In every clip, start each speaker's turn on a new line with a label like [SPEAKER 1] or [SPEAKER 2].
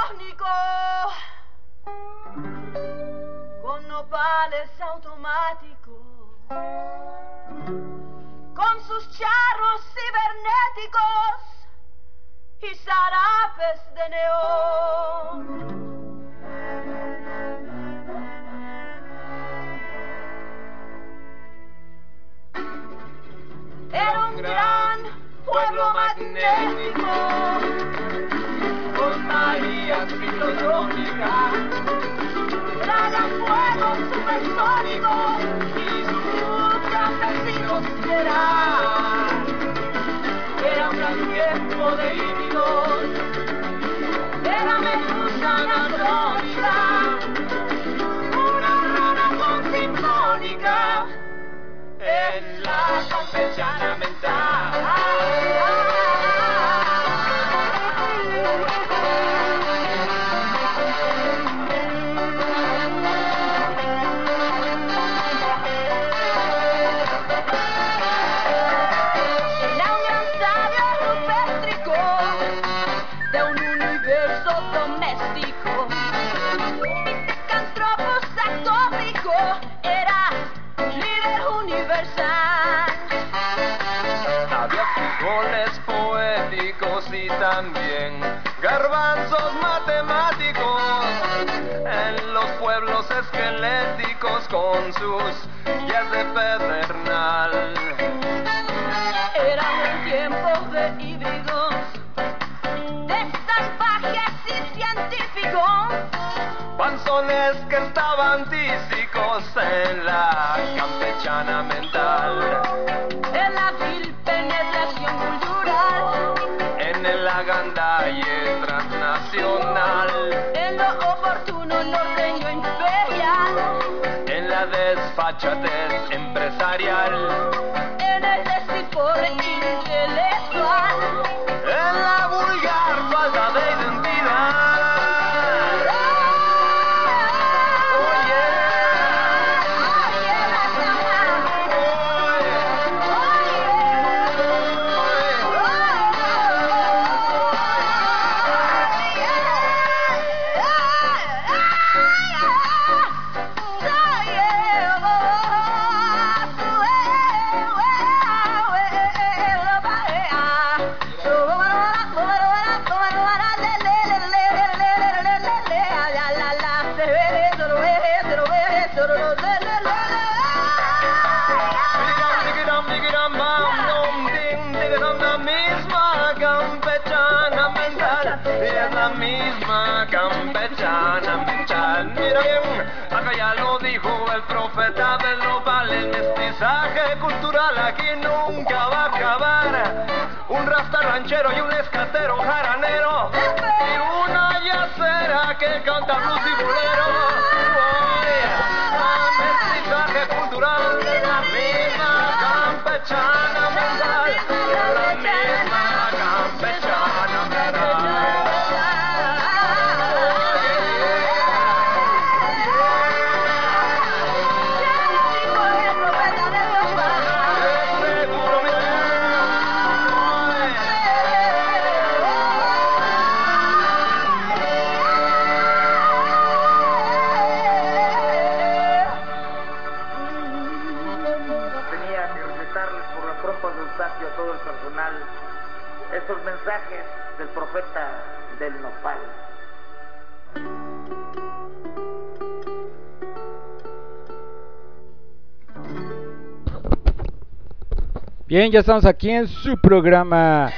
[SPEAKER 1] electrónico con nopales automáticos, con sus charros cibernéticos y zarapes de neón. Era un gran pueblo magnético, con María ciclotrópica, tragafuegos supersónicos y sus campesinos serán. Era un gran tiempo de híbridos, era medusa anacrónica, una rana con sinfónica en la campechana mental. Era un gran sabio rupéstrico de un universo doméstico, picantropos atómico, era líder universal.
[SPEAKER 2] Había frijoles poéticos y también garbanzos matemáticos en los pueblos esqueléticos con sus guías de pedernal.
[SPEAKER 1] Era un tiempo de híbridos, de salvajes y científicos,
[SPEAKER 2] Panzones que estaban tísicos en la campechana mental.
[SPEAKER 1] en la vil penetración cultural,
[SPEAKER 2] En el agandalle transnacional.
[SPEAKER 1] en lo oportuno norteño imperial,
[SPEAKER 2] En la desfachatez empresarial.
[SPEAKER 1] en el despilfarre intelectual.
[SPEAKER 2] En la vulgar falta de identidad. Oye, la misma campechana mental. Es la misma campechana mental. Mira bien, acá ya lo dijo el profeta del nopal. El mestizaje cultural aquí nunca va a acabar. Un rasta ranchero y un escatero jaranero, y una yacera que canta blues y bolero. Mestizaje cultural de la misma campechana mental, de la misma campechana mental. Seguro mi
[SPEAKER 3] Tenía que recetarles por las trompas del Eustaquio a todo el personal estos mensajes del profeta del nopal.
[SPEAKER 4] Bien, ya estamos aquí en su programa.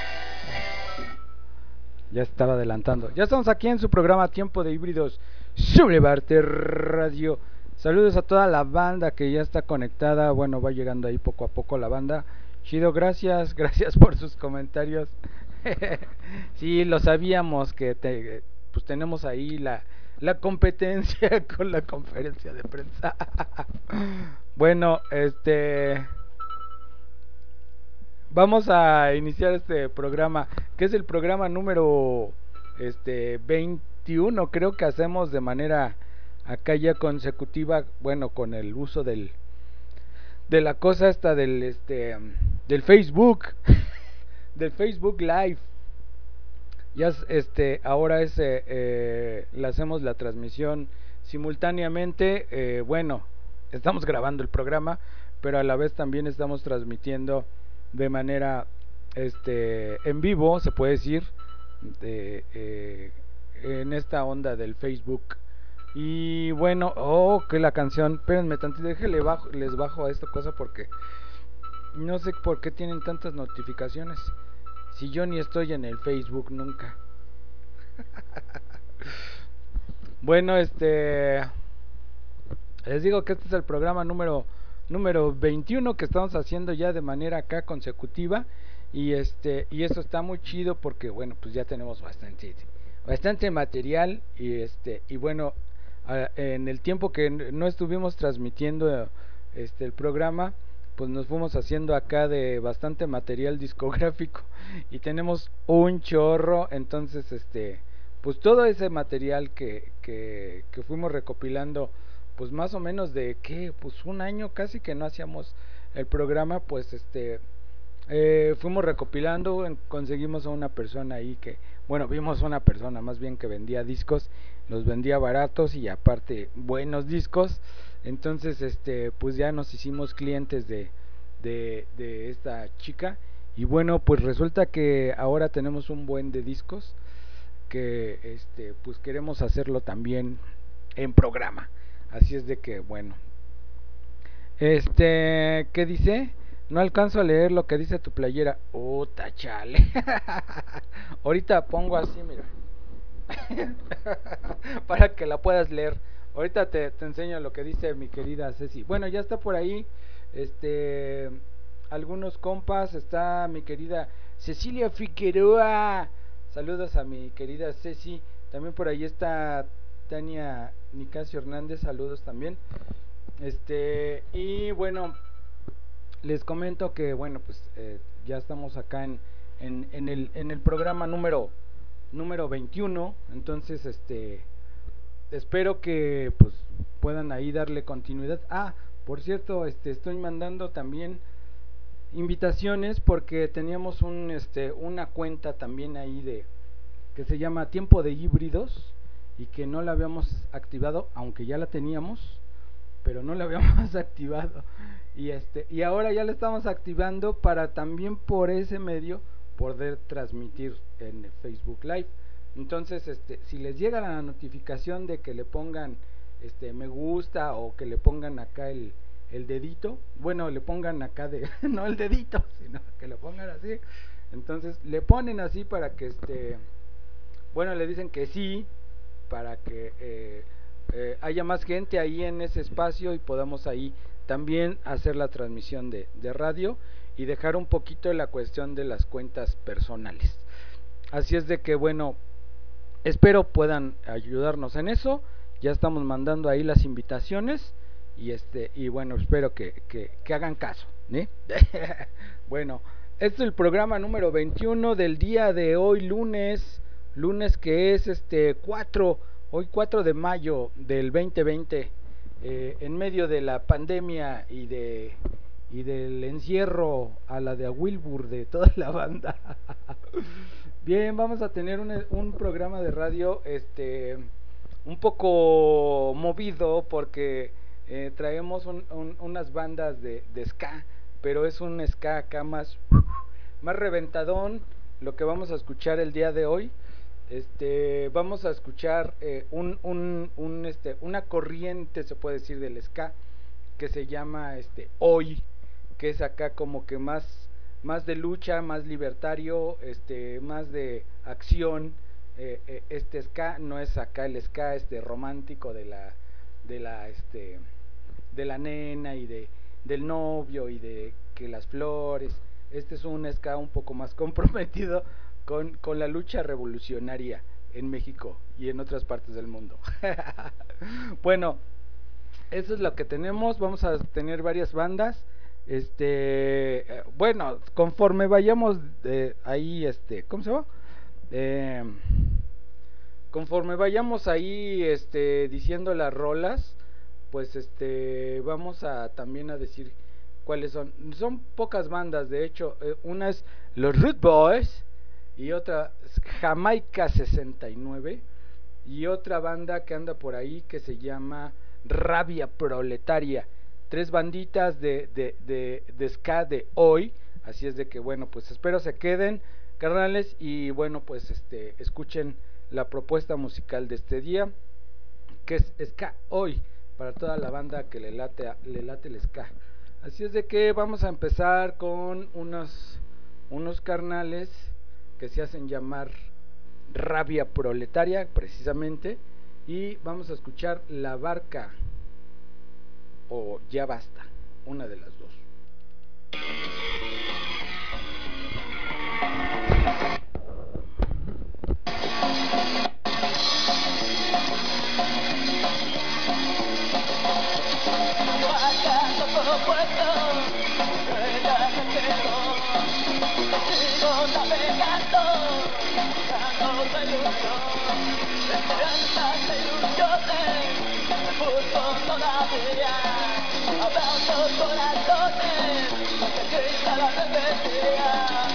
[SPEAKER 4] Ya estaba adelantando. Ya estamos aquí en su programa Tiempo de Híbridos Sublevarte Radio. Saludos a toda la banda que ya está conectada. Bueno, va llegando ahí poco a poco la banda. Chido, gracias por sus comentarios. Sí, lo sabíamos que pues tenemos ahí la competencia con la conferencia de prensa. Bueno, vamos a iniciar este programa, que es el programa número 21, creo que hacemos de manera acá ya consecutiva, bueno, con el uso de la cosa esta del Facebook del Facebook Live. Ahora le hacemos la transmisión simultáneamente. Bueno, estamos grabando el programa, pero a la vez también estamos transmitiendo de manera en vivo, se puede decir, en esta onda del Facebook. Y bueno, que la canción, espérenme tantito, les bajo a esta cosa porque no sé por qué tienen tantas notificaciones. Si yo ni estoy en el Facebook nunca. Bueno, les digo que este es el programa número 21 que estamos haciendo ya de manera acá consecutiva. Y y eso está muy chido porque bueno, pues ya tenemos bastante material. Y bueno, en el tiempo que no estuvimos transmitiendo el programa, pues nos fuimos haciendo acá de bastante material discográfico y tenemos un chorro. Entonces pues todo ese material que fuimos recopilando, pues más o menos de que pues un año casi que no hacíamos el programa, pues fuimos recopilando, conseguimos a una persona ahí vimos a una persona más bien que vendía discos, los vendía baratos y aparte buenos discos. Entonces pues ya nos hicimos clientes de esta chica. Y bueno, pues resulta que ahora tenemos un buen de discos que pues queremos hacerlo también en programa. Así es de que bueno, ¿qué dice? No alcanzo a leer lo que dice tu playera. Chale. Ahorita pongo así, mira. Para que la puedas leer. Ahorita te enseño lo que dice mi querida Ceci. Bueno, ya está por ahí. Algunos compas. Está mi querida Cecilia Figueroa. Saludos a mi querida Ceci. También por ahí está Tania Nicasio Hernández. Saludos también. Y bueno, les comento que bueno, pues ya estamos acá en el programa número 21. Entonces espero que pues puedan ahí darle continuidad. Por cierto, estoy mandando también invitaciones porque teníamos una cuenta también ahí que se llama Tiempo de Híbridos y que no la habíamos activado, aunque ya la teníamos, pero no la habíamos activado. Y ahora ya la estamos activando para también por ese medio poder transmitir en Facebook Live. Entonces, si les llega la notificación de que le pongan me gusta o que le pongan acá el dedito, bueno, le pongan acá no el dedito, sino que le pongan así. Entonces, le ponen así para que bueno, le dicen que sí, para que haya más gente ahí en ese espacio y podamos ahí también hacer la transmisión de radio y dejar un poquito la cuestión de las cuentas personales. Así es de que bueno, espero puedan ayudarnos en eso. Ya estamos mandando ahí las invitaciones y bueno, espero que hagan caso, ¿eh? Bueno, este es el programa número 21 del día de hoy, lunes que es 4 de mayo del 2020, en medio de la pandemia y del encierro a la de Wilbur de toda la banda. Bien, vamos a tener un programa de radio un poco movido porque traemos unas bandas de ska, pero es un ska acá más reventadón lo que vamos a escuchar el día de hoy. Vamos a escuchar una corriente, se puede decir, del ska que se llama Hoy, que es acá como que más de lucha, más libertario, más de acción. Ska no es acá el ska romántico de la nena y del novio y de que las flores. Es un ska un poco más comprometido con la lucha revolucionaria en México y en otras partes del mundo. Bueno, eso es lo que tenemos. Vamos a tener varias bandas. Bueno, conforme vayamos ahí, ¿cómo se llama? Conforme vayamos ahí diciendo las rolas, pues vamos a también a decir cuáles son. Son pocas bandas, de hecho. Una es los Root Boys y otra Jamaica 69 y otra banda que anda por ahí que se llama Rabia Proletaria. Tres banditas de ska de hoy. Así es de que bueno, pues espero se queden, carnales, y bueno, pues escuchen la propuesta musical de este día, que es ska hoy, para toda la banda que le late el ska. Así es de que vamos a empezar con unos carnales que se hacen llamar Rabia Proletaria, precisamente, y vamos a escuchar La Barca o Ya Basta, una de las dos.
[SPEAKER 1] Sigo navegando, buscando ilusión, esperanzas e ilusiones, me busco todavía, abrazo corazones, que grita la rebeldía.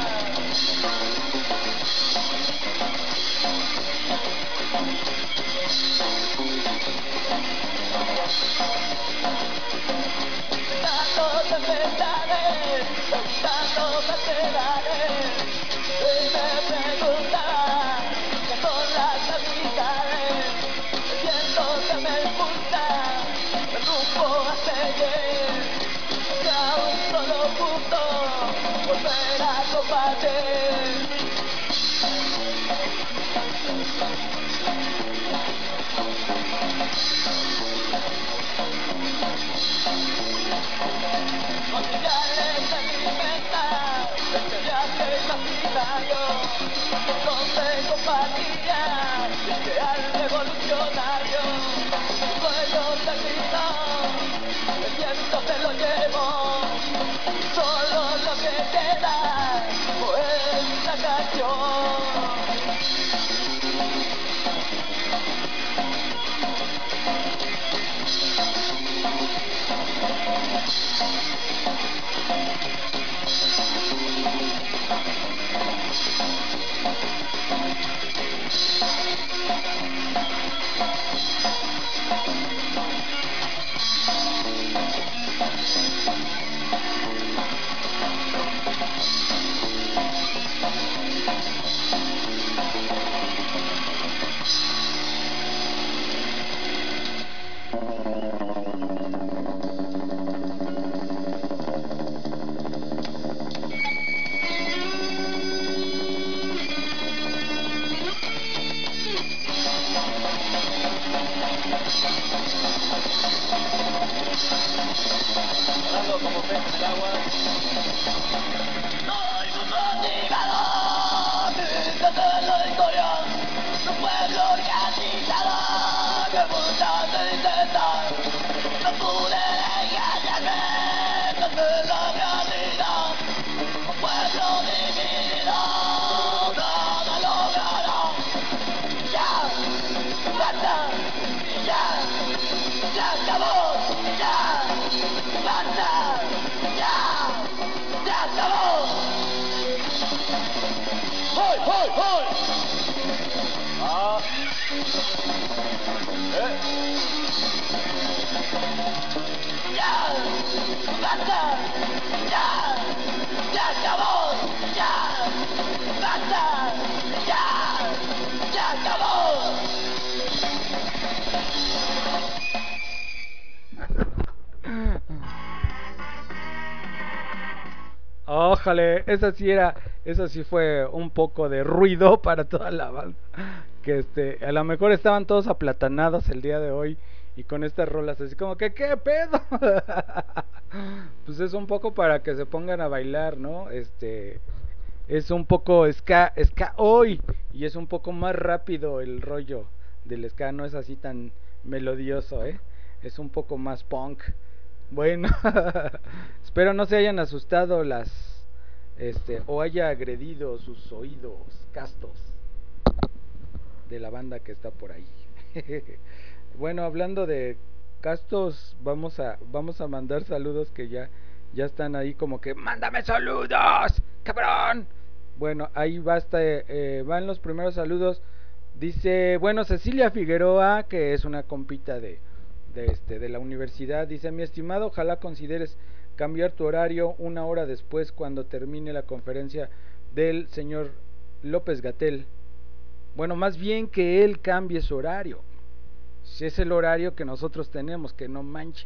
[SPEAKER 1] Tantos tempestades, tantos laterales, y me preguntan qué son las habilidades. El viento que me impulsa, el rumbo a seguir, hacia un solo punto, volver a combatir. Materiales de mi meta, este viaje imaginario, donde compartía el ideal revolucionario. Mi sueño terminó, el viento se lo llevó, solo lo que queda fue la canción. Como pez en el agua. Soy un motivador, desde la historia, un pueblo organizado que busca intentar. No pude engañarme desde la realidad. Un pueblo dividido, nada logrará. Ya, basta, ya, se acabó, ya. ¡Basta! ¡Ya! ¡Se acabó! ¡Hoy, hoy, hoy! ¡Ah! ¡Ya! ¡Basta! ¡Ya! ¡Se acabó! ¡Ya! ¡Basta! ¡Ya! ¡Se acabó!
[SPEAKER 4] Ójale, esa sí fue un poco de ruido para toda la banda. Que a lo mejor estaban todos aplatanados el día de hoy y con estas rolas así como que ¿qué pedo? Pues es un poco para que se pongan a bailar, ¿no? Es un poco ska hoy y es un poco más rápido el rollo del ska, no es así tan melodioso, ¿eh? Es un poco más punk. Bueno, espero no se hayan asustado o haya agredido sus oídos castos de la banda que está por ahí. Bueno, hablando de castos, vamos a mandar saludos que ya están ahí como que mándame saludos, cabrón. Bueno, ahí basta, van los primeros saludos. Dice, bueno, Cecilia Figueroa, que es una compita de la universidad, dice, mi estimado, ojalá consideres cambiar tu horario una hora después cuando termine la conferencia del señor López Gatel. Bueno, más bien que él cambie su horario. Si es el horario que nosotros tenemos, que no manche.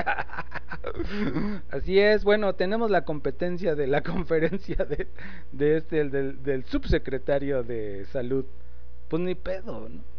[SPEAKER 4] Así es, bueno, tenemos la competencia de la conferencia del subsecretario de salud. Pues ni pedo, ¿no?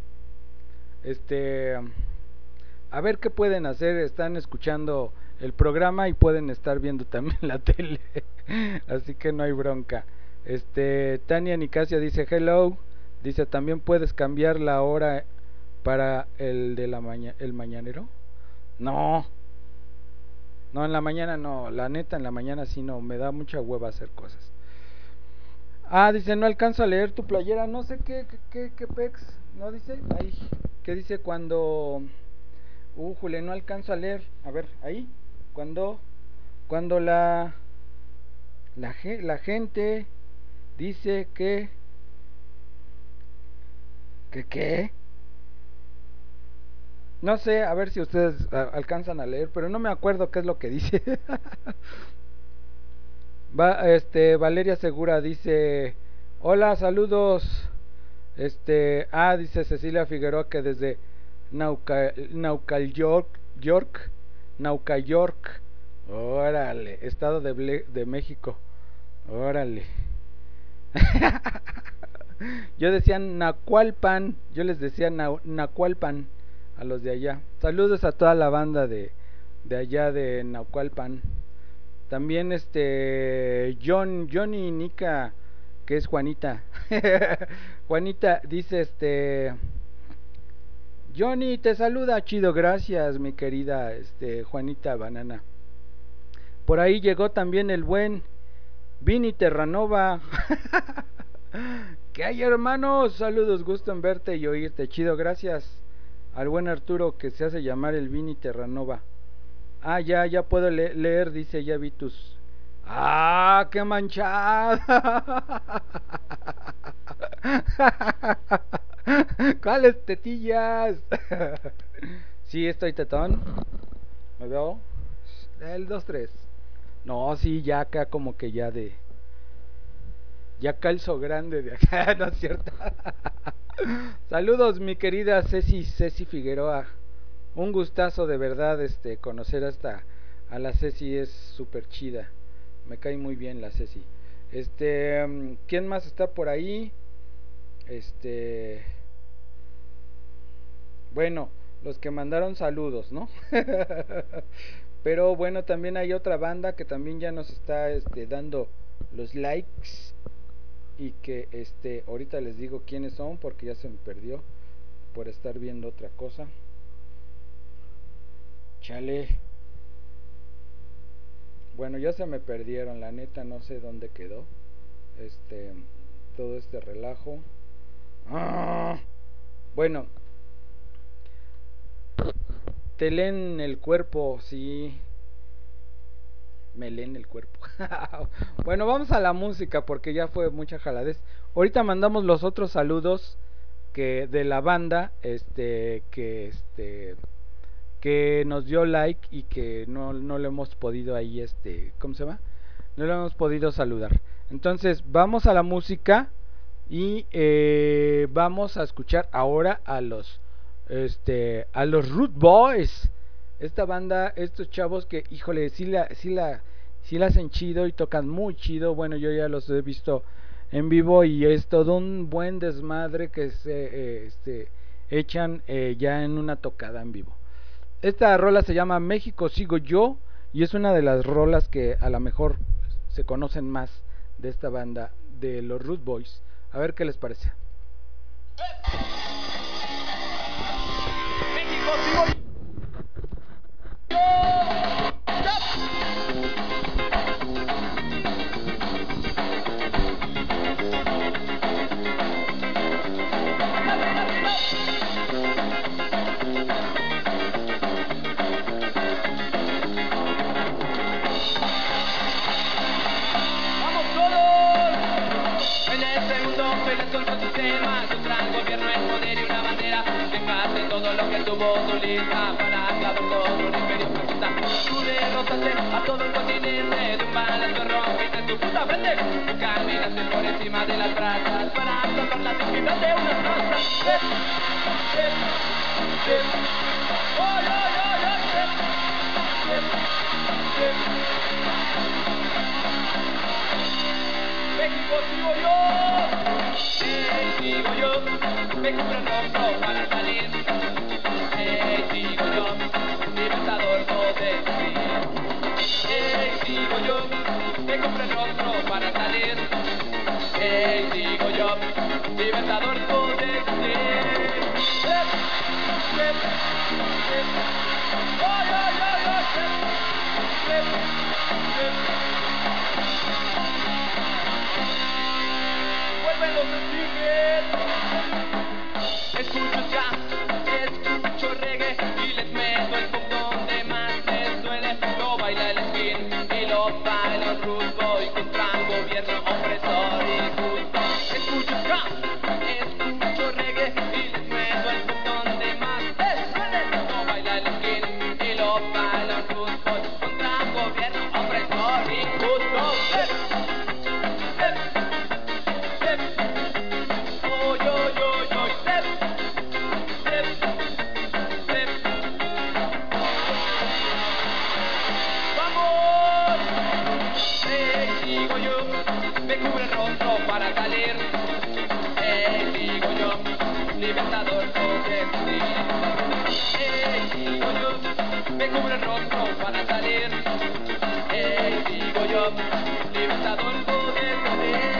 [SPEAKER 4] A ver qué pueden hacer, están escuchando el programa y pueden estar viendo también la tele. Así que no hay bronca. Tania Nicasia dice hello, dice también puedes cambiar la hora para el de el mañanero. No, no, en la mañana no, la neta en la mañana sí no, me da mucha hueva hacer cosas. Ah, dice, no alcanzo a leer tu playera, no sé qué pex, ¿no dice? Ahí, ¿qué dice cuando? Jule, no alcanzo a leer, a ver, ahí, cuando la gente dice ¿qué? No sé, a ver si ustedes alcanzan a leer, pero no me acuerdo qué es lo que dice. Valeria Segura dice, hola, saludos. Dice Cecilia Figueroa que desde Nauca York, órale, Estado de México, órale. Yo decía Nacualpan, yo les decía Nacualpan a los de allá. Saludos a toda la banda de allá de Naucalpan. También Johnny Nica, que es Juanita. Juanita dice Johnny te saluda, chido, gracias mi querida Juanita Banana. Por ahí llegó también el buen Vini Terranova. ¿Qué hay, hermanos? Saludos, gusto en verte y oírte, chido, gracias al buen Arturo que se hace llamar el Vini Terranova. Ya puedo leer, dice, ya vi tus... ¡Ah, qué manchada! ¿Cuáles tetillas? Sí, estoy tetón. ¿Me veo? El 2-3. No, sí, ya acá como que ya de... Ya calzo grande de acá, ¿no es cierto? Saludos, mi querida Ceci Figueroa. Un gustazo de verdad conocer hasta a la Ceci, es súper chida. Me cae muy bien la Ceci. ¿Quién más está por ahí? Bueno, los que mandaron saludos, ¿no? Pero bueno, también hay otra banda que también ya nos está dando los likes y que ahorita les digo quiénes son porque ya se me perdió por estar viendo otra cosa. Chale. Bueno, ya se me perdieron, la neta, no sé dónde quedó todo este relajo. Bueno, te leen el cuerpo, sí. Me leen el cuerpo. Bueno, vamos a la música porque ya fue mucha jaladez. Ahorita mandamos los otros saludos que de la banda, que nos dio like y que no lo hemos podido ahí, ¿cómo se llama? No lo hemos podido saludar. Entonces, vamos a la música y vamos a escuchar ahora a los Root Boys. Esta banda, estos chavos que, híjole, sí la hacen chido y tocan muy chido. Bueno, yo ya los he visto en vivo y es todo un buen desmadre que se echan ya en una tocada en vivo. Esta rola se llama México Sigo Yo y es una de las rolas que a lo mejor se conocen más de esta banda de los Root Boys. A ver qué les parece. México Sigo Yo. ¡Vamos todos!
[SPEAKER 2] peleas contra un sistema, contra un gobierno, el poder y una bandera. Dejaste todo lo que tuvo tu lista para acabar todo un imperio fascista. Tú derrotaste a todo el continente, de un balazo rompiste tu puta frente. Tú caminaste por encima de las brasas para salvar la dignidad de una raza. México sigo yo, sigo yo, me cubro el rostro para salir, sigo yo, libertador poder decir, sigo yo, me cubro el rostro para salir, sigo yo, libertador poder decir. Vuelven los stickers. Escucho ska, escucho reggae y les meto el pop donde más les duele. Lo baila el skin y lo baila el rude boy contra un gobierno opresor y justo. Escucho ska, escucho reggae y les meto el pop donde más les duele. Lo baila el skin y lo baila el rude boy contra un gobierno opresor y justo. Me cubre el rostro para salir, sigo yo, libertador poder decir, sigo yo, me cubre el rostro para salir, sigo yo, libertador poder decir.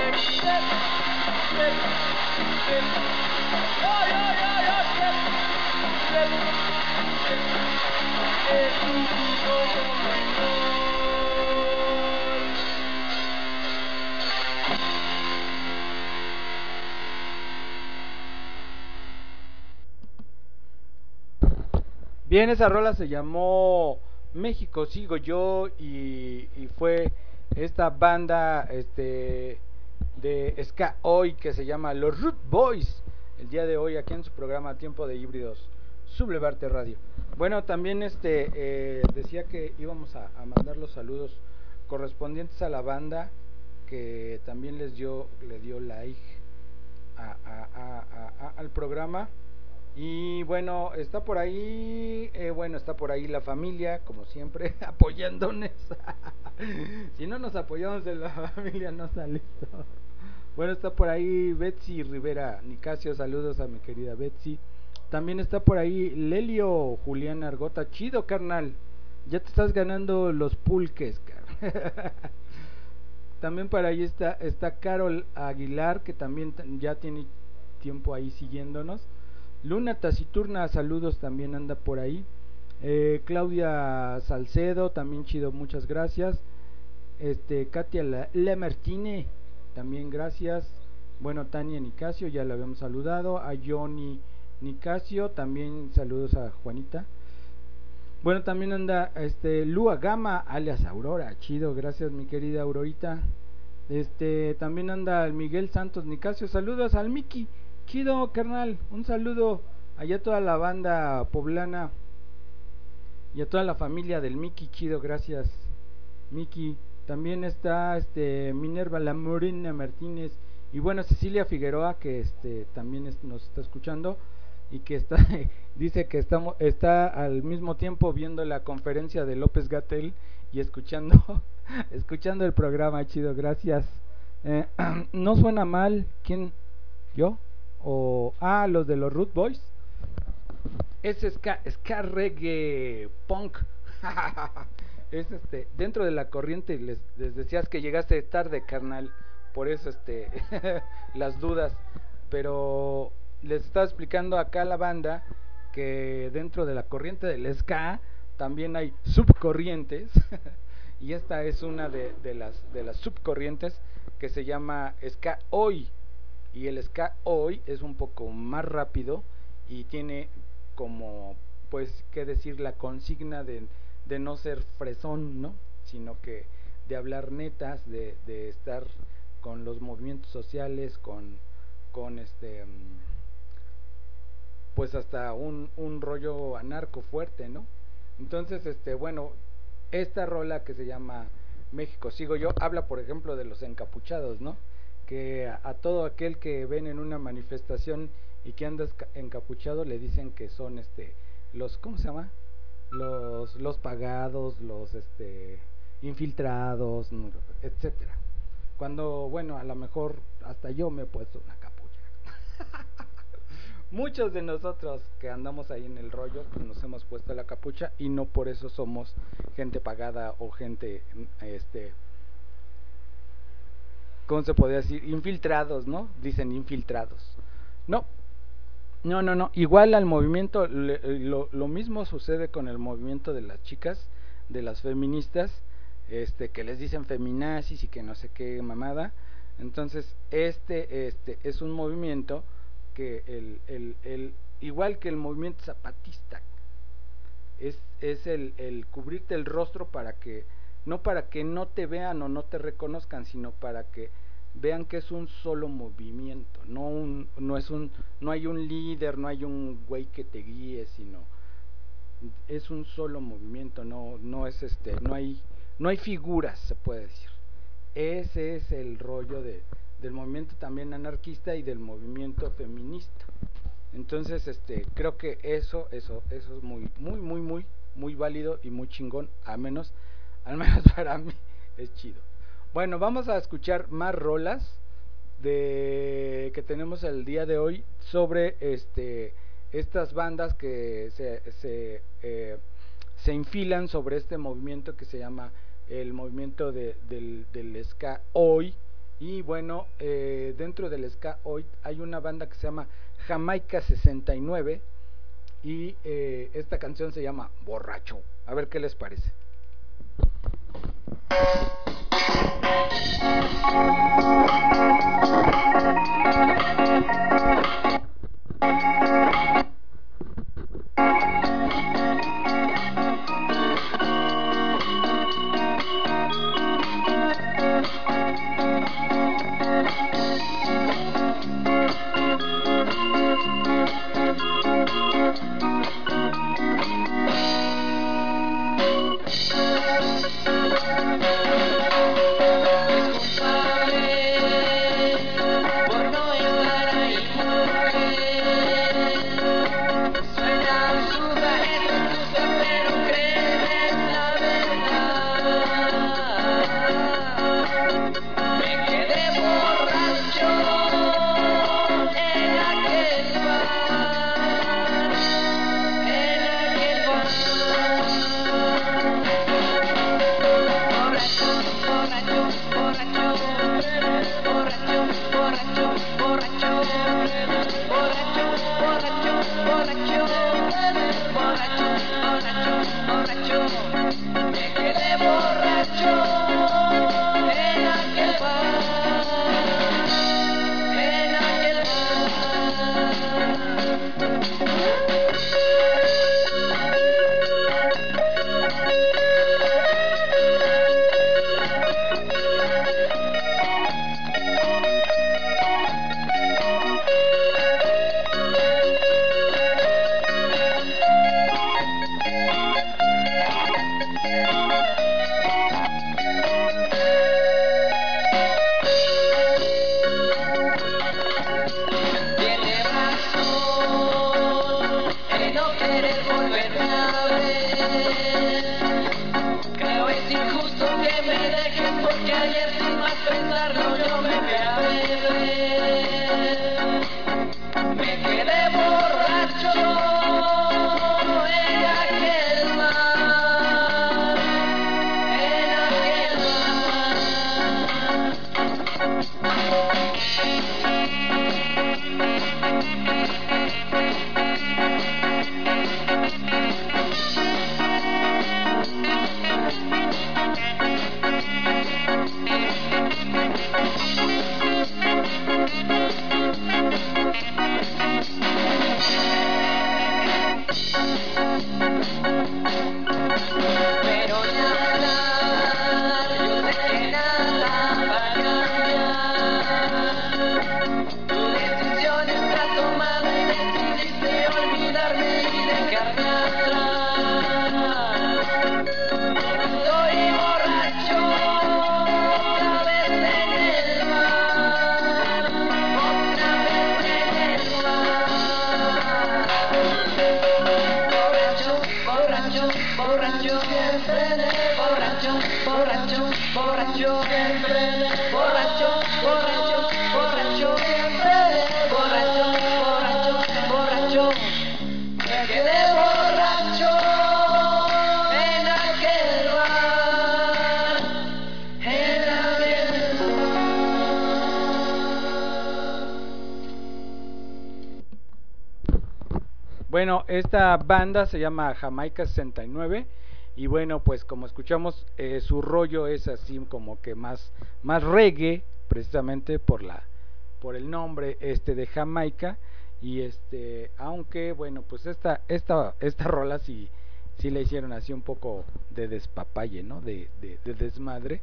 [SPEAKER 4] Bien, esa rola se llamó México Sigo Yo y fue esta banda de ska hoy que se llama Los Root Boys. El día de hoy aquí en su programa Tiempo de Híbridos, Sublevarte Radio. Bueno, también decía que íbamos a mandar los saludos correspondientes a la banda que también le dio like al programa. Y bueno, está por ahí la familia, como siempre, apoyándonos. Si no nos apoyamos en la familia, no sale esto. Bueno, está por ahí Betsy Rivera Nicasio, saludos a mi querida Betsy. También está por ahí Lelio Julián Argota, chido carnal, ya te estás ganando los pulques, carnal. También por ahí está Carol Aguilar, que también ya tiene tiempo ahí siguiéndonos. Luna Taciturna, saludos, también anda por ahí. Claudia Salcedo, también chido, muchas gracias. Katia Lamartine, también gracias. Bueno, Tania Nicasio, ya la habíamos saludado. A Johnny Nicasio, también saludos a Juanita. Bueno, también anda Lua Gama, alias Aurora, chido, gracias mi querida Aurorita. También anda el Miguel Santos Nicasio, saludos al Miki. Chido, carnal, un saludo allá a toda la banda poblana y a toda la familia del Miki, chido, gracias, Miki. También está Minerva La Morena Martínez y bueno, Cecilia Figueroa, que también nos está escuchando y que dice que está al mismo tiempo viendo la conferencia de López-Gatell y escuchando el programa, chido, gracias. No suena mal, ¿quién? ¿Yo? Los de los Root Boys. Es ska reggae punk. Es dentro de la corriente. Les decías que llegaste tarde, carnal, por eso las dudas, pero les estaba explicando acá a la banda que dentro de la corriente del ska también hay subcorrientes y esta es una de las subcorrientes que se llama ska hoy. Y el ska hoy es un poco más rápido y tiene como, pues, qué decir, la consigna de no ser fresón, ¿no? Sino que de hablar netas, de estar con los movimientos sociales, con pues hasta un rollo anarco fuerte, ¿no? Entonces, bueno, esta rola que se llama México Sigo Yo habla, por ejemplo, de los encapuchados, ¿no? Que a todo aquel que ven en una manifestación y que anda encapuchado le dicen que son los, ¿cómo se llama? Los pagados, los infiltrados, etcétera. Cuando, bueno, a lo mejor hasta yo me he puesto una capucha. Muchos de nosotros que andamos ahí en el rollo, pues nos hemos puesto la capucha y no por eso somos gente pagada o gente, ¿cómo se podría decir? Infiltrados, ¿no? Dicen infiltrados. No, no, no, no. Igual al movimiento, lo mismo sucede con el movimiento de las chicas, de las feministas, que les dicen feminazis y que no sé qué mamada. Entonces, es un movimiento que igual que el movimiento zapatista, es el cubrirte el rostro para que no te vean o no te reconozcan, sino para que vean que es un solo movimiento, no hay un líder, no hay un güey que te guíe, sino es un solo movimiento, no es no hay figuras, se puede decir. Ese es el rollo del movimiento también anarquista y del movimiento feminista. Entonces, creo que eso es muy válido y muy chingón, al menos para mí es chido. Bueno, vamos a escuchar más rolas que tenemos el día de hoy sobre estas bandas que se infilan sobre este movimiento que se llama el movimiento del ska hoy. Y bueno, dentro del ska hoy hay una banda que se llama Jamaica 69 y esta canción se llama Borracho. A ver qué les parece.
[SPEAKER 1] borracho siempre, borracho, borracho, borracho siempre, borracho, borracho, borracho. Me quedé borracho en aquel bar, en aquel bar.
[SPEAKER 4] Bueno, esta banda se llama Jamaica 69 y bueno, pues como escuchamos, su rollo es así como que más reggae, precisamente por el nombre de Jamaica. Y aunque bueno, pues esta rola sí la hicieron así un poco de despapalle, ¿no? De desmadre.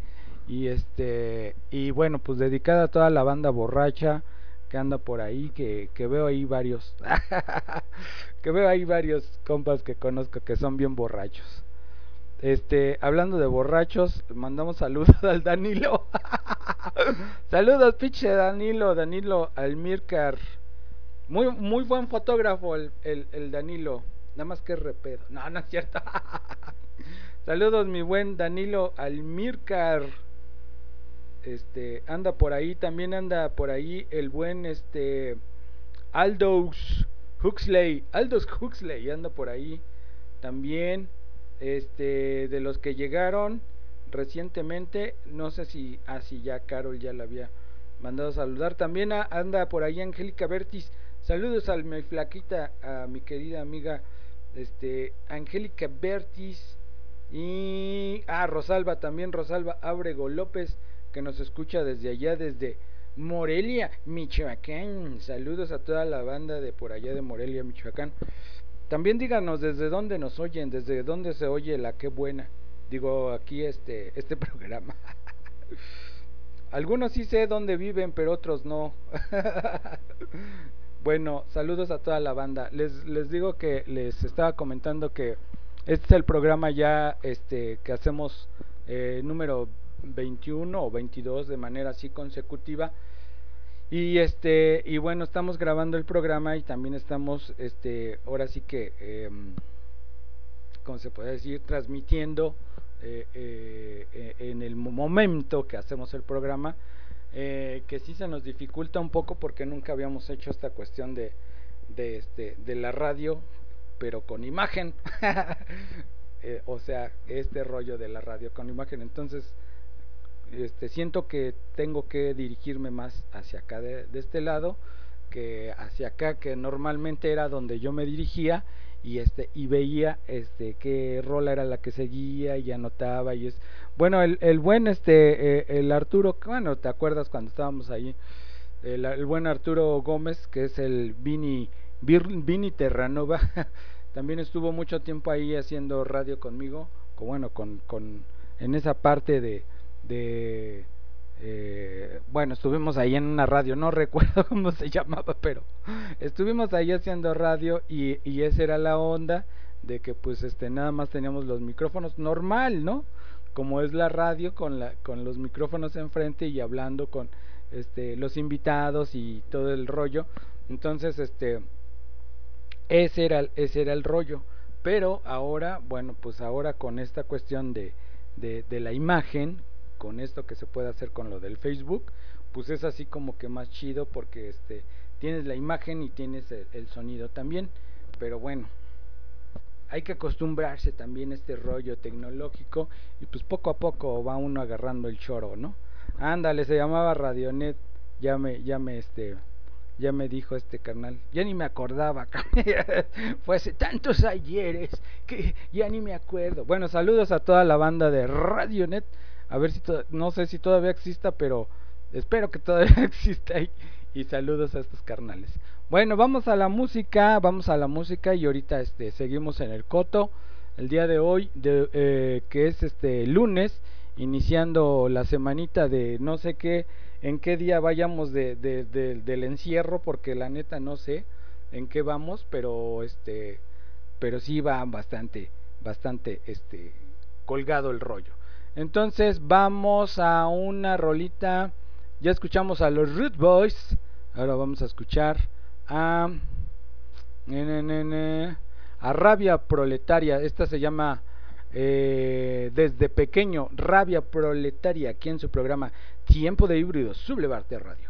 [SPEAKER 4] Y bueno, pues dedicada a toda la banda borracha que anda por ahí, que veo ahí varios, que veo ahí varios compas que conozco que son bien borrachos. Hablando de borrachos, mandamos saludos al Danilo. Saludos, pinche Danilo Almircar. Muy buen fotógrafo el Danilo. Nada más que repedo. No, no es cierto. Saludos, mi buen Danilo Almircar. Anda por ahí. También anda por ahí el buen Aldous Huxley. Aldous Huxley anda por ahí. También de los que llegaron recientemente. No sé si ya Carol ya la había mandado a saludar. También anda por ahí Angélica Bertis. Saludos a mi flaquita, a mi querida amiga Angélica Bertis. Y Rosalba también, Rosalba Ábrego López, que nos escucha desde allá, desde Morelia, Michoacán. Saludos a toda la banda de por allá de Morelia, Michoacán. También díganos desde dónde nos oyen, desde dónde se oye la Qué Buena. Digo, aquí este programa. Algunos sí sé dónde viven, pero otros no. Bueno, saludos a toda la banda. Les digo que les estaba comentando que este es el programa ya que hacemos número 21 o 22 de manera así consecutiva. Y bueno, estamos grabando el programa y también estamos ahora sí que ¿cómo se puede decir? Transmitiendo en el momento que hacemos el programa. Que sí se nos dificulta un poco porque nunca habíamos hecho esta cuestión de la radio, pero con imagen. O sea, este rollo de la radio con imagen. Entonces siento que tengo que dirigirme más hacia acá de este lado que hacia acá, que normalmente era donde yo me dirigía y veía qué rola era la que seguía y anotaba y bueno, el buen el Arturo, bueno, ¿te acuerdas cuando estábamos ahí? El buen Arturo Gómez, que es el Vini Terranova. También estuvo mucho tiempo ahí haciendo radio conmigo, en esa parte bueno, estuvimos ahí en una radio, no recuerdo cómo se llamaba, pero estuvimos ahí haciendo radio y esa era la onda de que pues nada más teníamos los micrófonos normal, ¿no? Como es la radio con los micrófonos enfrente y hablando con los invitados y todo el rollo. Entonces ese era el rollo. Pero ahora, bueno, pues ahora con esta cuestión de la imagen, con esto que se puede hacer con lo del Facebook, pues es así como que más chido porque tienes la imagen y tienes el sonido también. Pero bueno, hay que acostumbrarse también a este rollo tecnológico y pues poco a poco va uno agarrando el choro, ¿no? Ándale, se llamaba Radionet. Ya me dijo carnal, ya ni me acordaba. Fue hace tantos ayeres que ya ni me acuerdo. Bueno, saludos a toda la banda de Radionet. A ver si no sé si todavía exista, pero espero que todavía exista y saludos a estos carnales. Bueno, vamos a la música y ahorita seguimos en el coto el día de hoy, que es lunes, iniciando la semanita de no sé qué, en qué día vayamos del encierro, porque la neta no sé en qué vamos, pero sí va bastante colgado el rollo. Entonces vamos a una rolita. Ya escuchamos a los Root Boys. Ahora vamos a escuchar a Rabia Proletaria. Esta se llama desde pequeño, Rabia Proletaria, aquí en su programa Tiempo de Híbridos, Sublevarte Radio.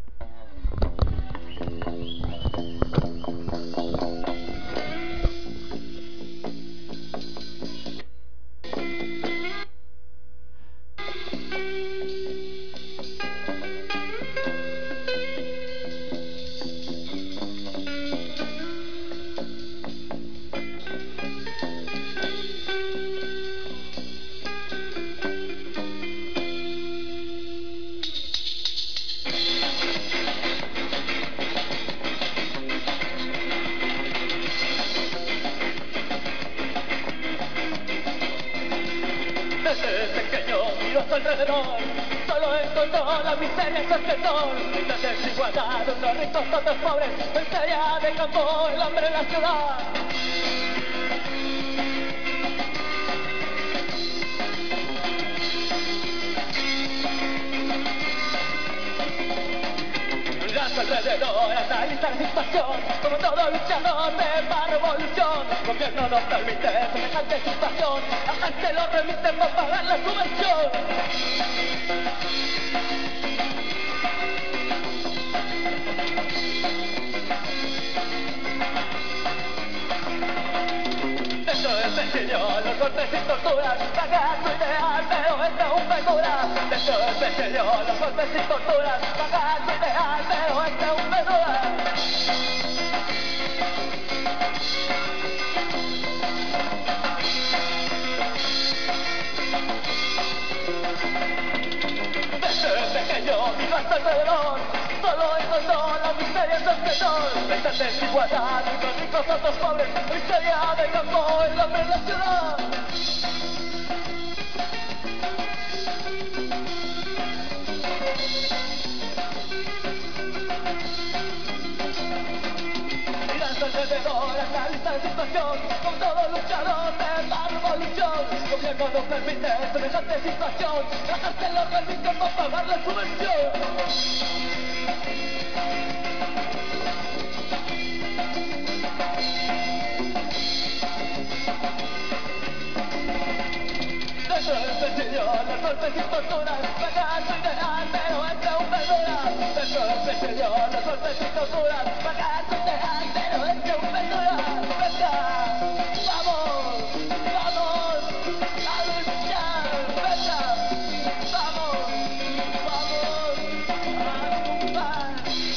[SPEAKER 5] Alrededor, solo encontró la miseria y su esplendor, la desigualdad, unos ricos, otros pobres, miseria de campo, el hambre en la ciudad. Alrededor analiza la situación, como todo luchador de la revolución. El gobierno no permite semejante situación, la gente lo remite para pagar la subvención. Dentro del presidio, los golpes y torturas, pagar su ideal, pero esta aún perdura. Dentro del presidio, los golpes y torturas, pagar su ideal, pero esta aún perdura. Pequeño, miro a su alrededor, solo encontró la miseria en su esplendor. Esta desigualdad, unos ricos, otros pobres, miseria de campo, el hambre en la ciudad. Mirando alrededor, analiza la situación, como todo luchador de la revolución. El gobierno no permite semejante situación, la gente lo remite para pagar la subvención. Dentro del presidio, los golpes y torturas, pagar su ideal, pero esta aún perdura. Dentro del presidio, los golpes y torturas, pagar su ideal, pero esta aún perdura. Venga, vamos, vamos a luchar. Venga, vamos, vamos a triunfar.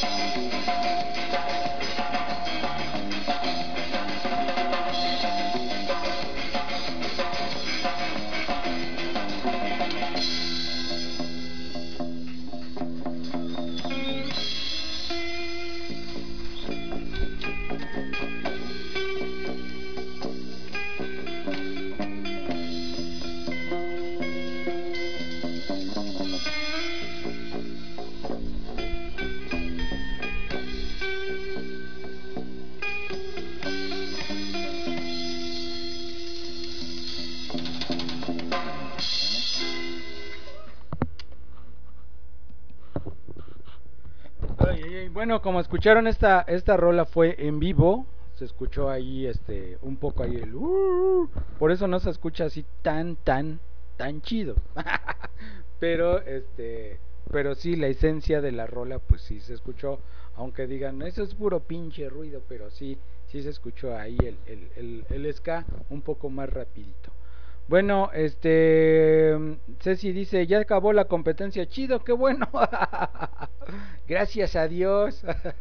[SPEAKER 4] Bueno, como escucharon, esta rola fue en vivo. Se escuchó ahí un poco ahí el por eso no se escucha así tan chido. Pero pero sí, la esencia de la rola pues sí se escuchó, aunque digan eso es puro pinche ruido, pero sí se escuchó ahí el ska un poco más rapidito. Bueno, Ceci dice, ya acabó la competencia, chido, qué bueno. Gracias a Dios.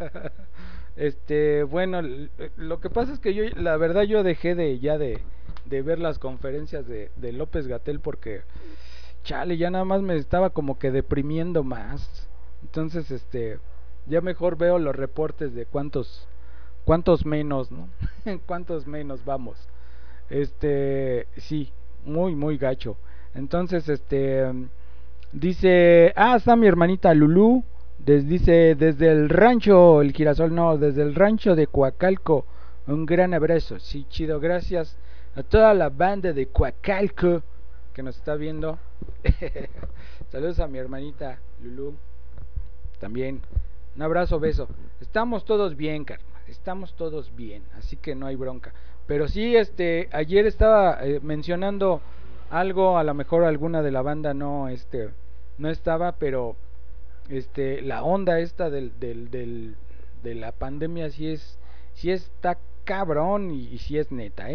[SPEAKER 4] Bueno, lo que pasa es que yo, la verdad, yo dejé de ver las conferencias de López-Gatell porque, chale, ya nada más me estaba como que deprimiendo más. Entonces, ya mejor veo los reportes de cuántos menos, ¿no? Cuántos menos vamos. Sí, muy gacho. Entonces, dice, está mi hermanita Lulú, dice, desde el rancho, el girasol, no, desde el rancho de Coacalco, un gran abrazo. Sí, chido, gracias a toda la banda de Coacalco que nos está viendo. Saludos a mi hermanita Lulú, también, un abrazo, beso. Estamos todos bien, Carmen, estamos todos bien, así que no hay bronca. Pero sí, ayer estaba mencionando algo, a lo mejor alguna de la banda no estaba, pero la onda esta de la pandemia sí está cabrón y sí es neta,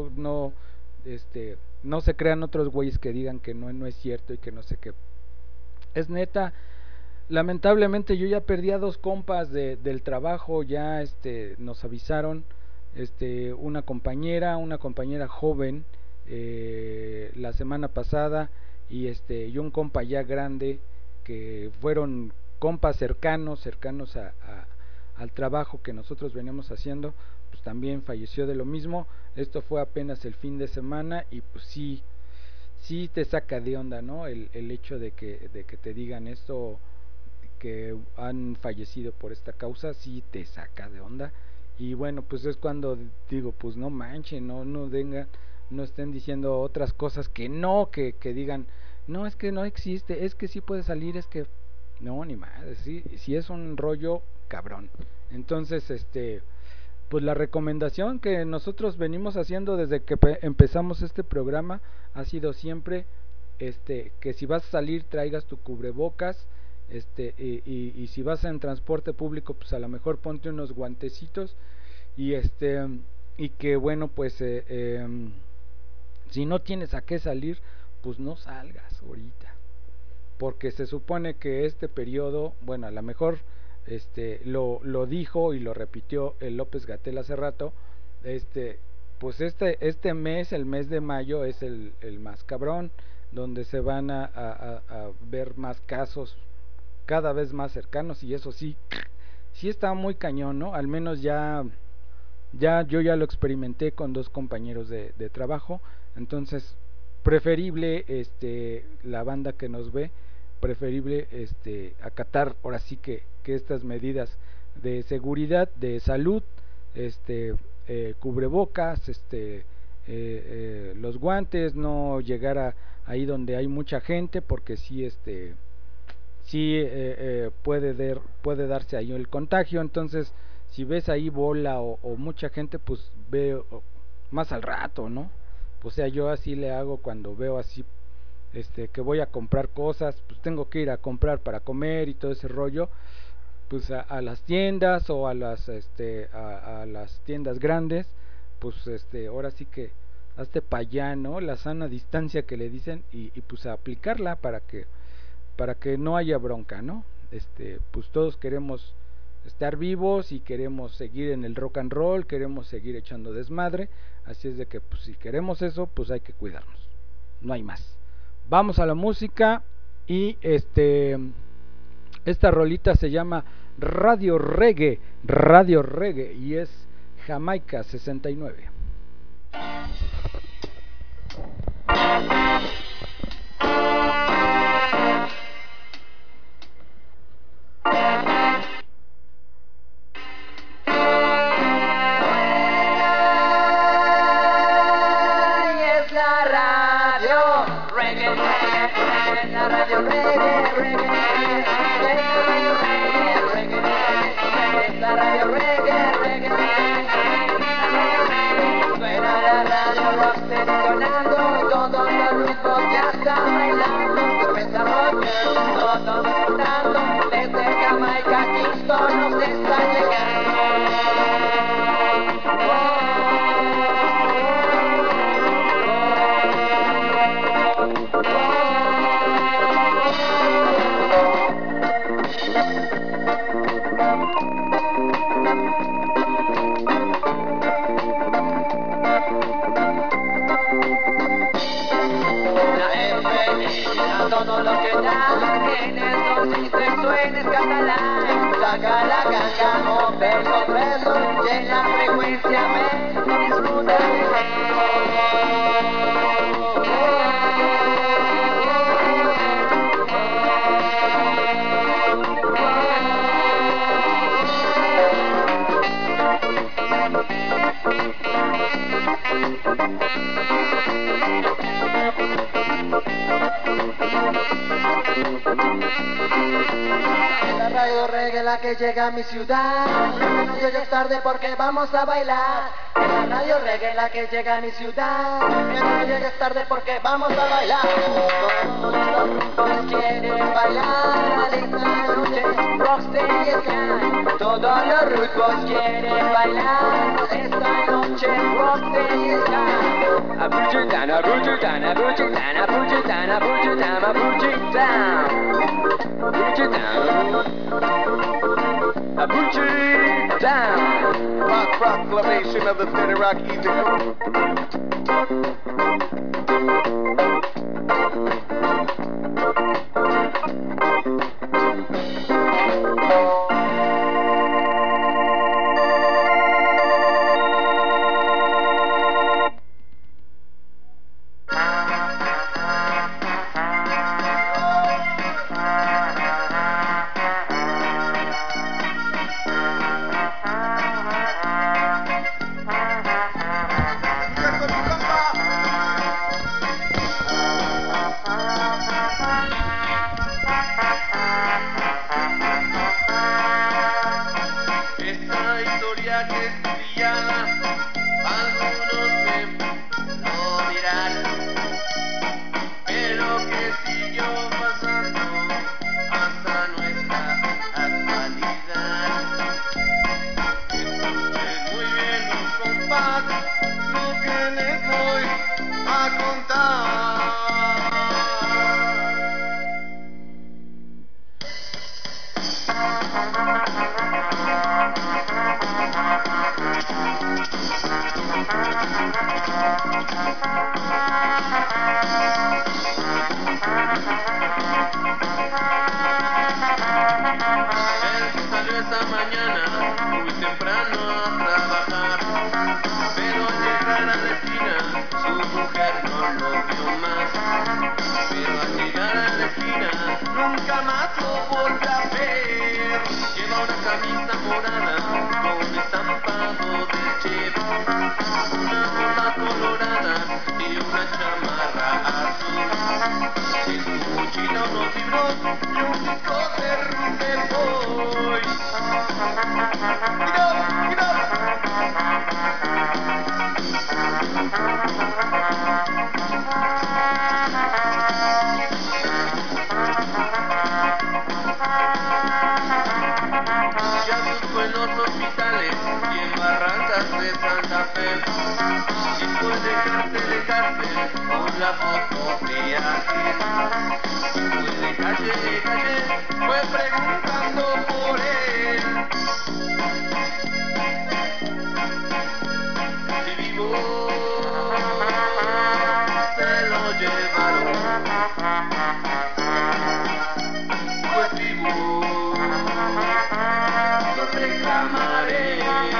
[SPEAKER 4] no se crean otros güeyes que digan que no es cierto y que no sé qué. Es neta. Lamentablemente yo ya perdí a dos compas del trabajo, ya nos avisaron, una compañera joven la semana pasada y un compa ya grande que fueron compas cercanos al trabajo que nosotros veníamos haciendo, pues también falleció de lo mismo. Esto fue apenas el fin de semana y pues sí te saca de onda, ¿no? El hecho de que te digan esto, que han fallecido por esta causa, sí te saca de onda. Y bueno, pues es cuando digo, pues no manchen, no estén diciendo otras cosas que digan, no, es que no existe, es que sí puede salir, es que no, ni madre, sí es un rollo cabrón. Entonces, pues la recomendación que nosotros venimos haciendo desde que empezamos este programa ha sido siempre que si vas a salir traigas tu cubrebocas, y si vas en transporte público, pues a lo mejor ponte unos guantecitos y que bueno, pues si no tienes a qué salir, pues no salgas ahorita, porque se supone que este periodo, bueno, a lo mejor lo dijo y lo repitió el López Gatell hace rato, pues este mes, el mes de mayo, es el más cabrón, donde se van a ver más casos cada vez más cercanos, y eso sí está muy cañón, ¿no? Al menos yo ya lo experimenté con dos compañeros de trabajo. Entonces preferible la banda que nos ve, preferible acatar ahora sí que estas medidas de seguridad, de salud, cubrebocas, los guantes, no llegar ahí donde hay mucha gente, porque sí puede darse ahí el contagio. Entonces si ves ahí bola o mucha gente, pues ve más al rato, ¿no? O sea, yo así le hago cuando veo así que voy a comprar cosas, pues tengo que ir a comprar para comer y todo ese rollo, pues a las tiendas o a las tiendas grandes, pues ahora sí que hazte pa' allá, ¿no? La sana distancia que le dicen, y pues a aplicarla para que no haya bronca, ¿no? Pues todos queremos estar vivos y queremos seguir en el rock and roll, queremos seguir echando desmadre, así es de que pues si queremos eso, pues hay que cuidarnos, no hay más. Vamos a la música y esta rolita se llama Radio Reggae y es Jamaica 69.
[SPEAKER 5] Todo lo que da en estos sexo en catalán. Saca la caca o verlo y en la frecuencia me disfruta de La radio reggae la que llega a mi ciudad. No llegues tarde porque vamos a bailar. En la radio reggae la que llega a mi ciudad. Que no llegues tarde porque vamos a bailar. Todos los grupos quieren bailar esta noche, rocksteady sky. Todos los grupos quieren bailar esta noche, rocksteady sky.
[SPEAKER 2] I put you down, I put you down, I put you down, I put you down, I put you down, I put you down, put you down, I put you down.
[SPEAKER 6] Rock proclamation of the Steady Rock Easy Crew.
[SPEAKER 2] Esta historia que es trillada, algunos me lo dirán, pero que siguió pasando hasta nuestra actualidad. Escuchen muy bien mis compas lo que les voy a contar. Él salió esa mañana muy temprano a trabajar, pero al llegar a la esquina su mujer no lo vio más. Pero al llegar a la esquina nunca más lo volvió a ver. Lleva una camisa morada con estampado de chip, unas botas coloradas y una chamarra azul. En su mochila unos libros y un disco de Rude Boy. Get up, get up. Ya supo en los hospitales y en barrancas de Santa Fe, y fue de cárcel con la fotografiaje. Fue de calle, fue preguntando por él. Si vivo, se lo llevaron. Pues vivo, lo reclamaré.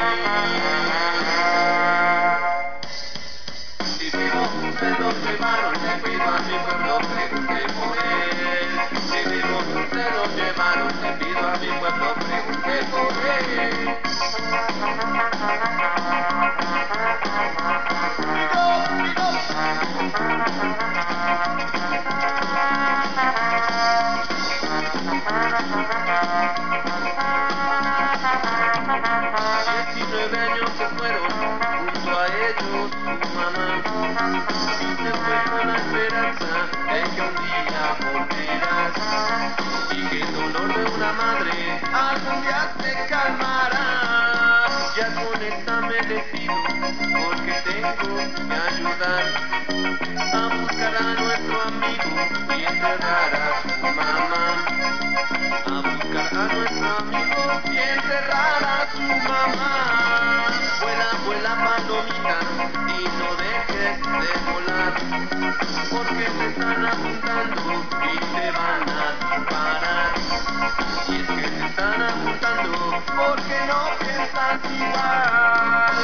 [SPEAKER 2] Si vivo, se lo llevaron. Le pido a mi pueblo, pregunte por él. Si vivo, se lo llevaron. Le pido a mi pueblo, pregunte por él. Años se fueron, junto a ellos su mamá, y se fue con la esperanza de que un día volverás, y que el dolor de una madre algún día se calmará. Ya con esta me despido, porque tengo que ayudar a buscar a nuestro amigo y enterrar a su mamá. A buscar a nuestro amigo y enterrar a su mamá. Vuela, vuela palomita y no dejes de volar, porque te están apuntando y te van a disparar. Y es que te están apuntando porque no piensas igual.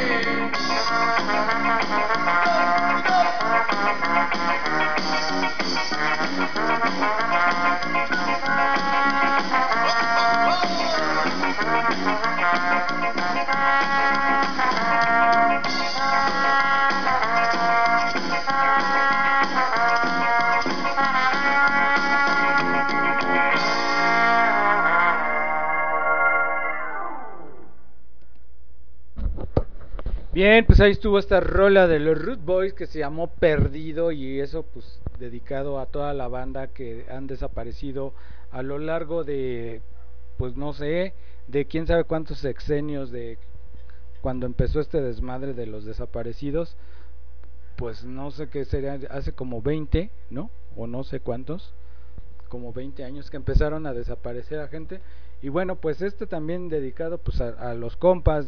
[SPEAKER 4] Bien, pues ahí estuvo esta rola de los Root Boys que se llamó Perdido, y eso pues dedicado a toda la banda que han desaparecido a lo largo de, pues no sé, de quién sabe cuántos sexenios de cuando empezó este desmadre de los desaparecidos. Pues no sé qué sería, hace como 20, ¿no? O no sé cuántos, como 20 años que empezaron a desaparecer a gente. Y bueno, pues este también dedicado pues a los compas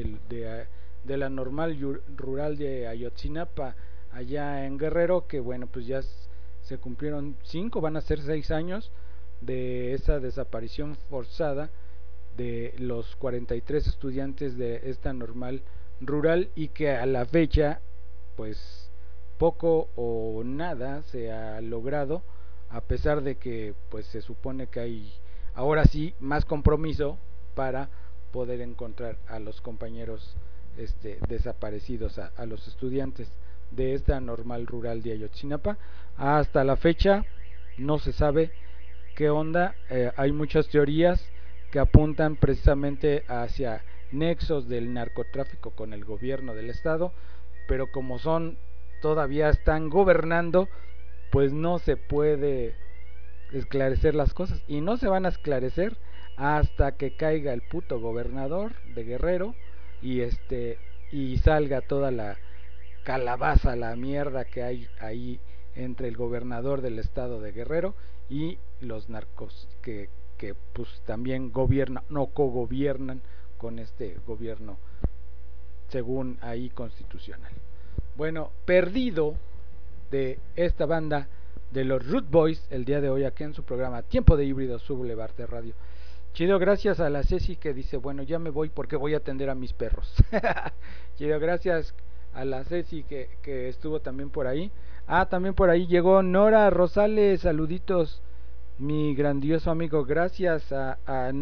[SPEAKER 4] de la normal rural de Ayotzinapa, allá en Guerrero, que bueno, pues ya se cumplieron 5, van a ser 6 años de esa desaparición forzada de los 43 estudiantes de esta normal rural, y que a la fecha pues poco o nada se ha logrado, a pesar de que pues se supone que hay ahora sí más compromiso para poder encontrar a los compañeros desaparecidos, a los estudiantes de esta normal rural de Ayotzinapa. Hasta la fecha no se sabe qué onda. Hay muchas teorías que apuntan precisamente hacia nexos del narcotráfico con el gobierno del estado, pero como todavía están gobernando, pues no se puede esclarecer las cosas, y no se van a esclarecer hasta que caiga el puto gobernador de Guerrero y salga toda la calabaza, la mierda que hay ahí entre el gobernador del estado de Guerrero y los narcos que pues también gobiernan, no cogobiernan con este gobierno según ahí constitucional. Bueno, Perdido de esta banda de los Root Boys el día de hoy aquí en su programa Tiempo de Híbridos, su Boulevard de Radio. Chido, gracias a la Ceci que dice, bueno, ya me voy porque voy a atender a mis perros. Chido, gracias a la Ceci que estuvo también por ahí. También por ahí llegó Nora Rosales, saluditos, mi grandioso amigo. Gracias a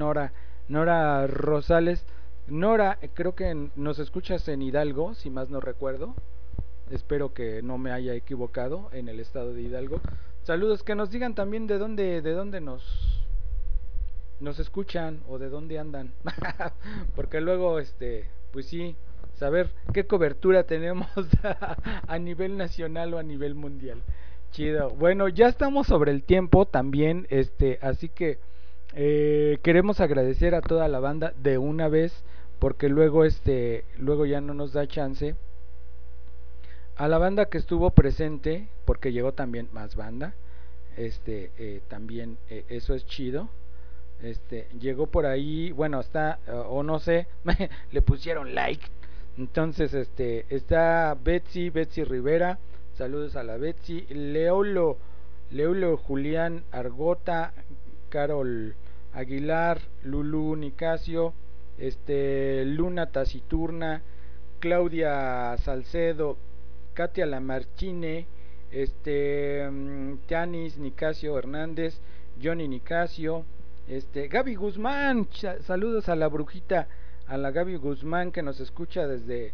[SPEAKER 4] Nora Rosales. Nora, creo que nos escuchas en Hidalgo, si más no recuerdo. Espero que no me haya equivocado, en el estado de Hidalgo. Saludos, que nos digan también de dónde nos escuchan o de dónde andan. Porque luego pues sí, saber qué cobertura tenemos a nivel nacional o a nivel mundial. Chido. Bueno, ya estamos sobre el tiempo también, así que queremos agradecer a toda la banda de una vez, porque luego ya no nos da chance. A la banda que estuvo presente, porque llegó también más banda, también eso es chido. Llegó por ahí, bueno, está, o no sé, le pusieron like. Entonces, está Betsy Rivera, saludos a la Betsy, Leolo Julián Argota, Carol Aguilar, Lulu Nicasio, Luna Taciturna, Claudia Salcedo, Katia Lamarchine, Tianis Nicasio Hernández, Johnny Nicasio, Gaby Guzmán, saludos a la brujita, a la Gaby Guzmán que nos escucha desde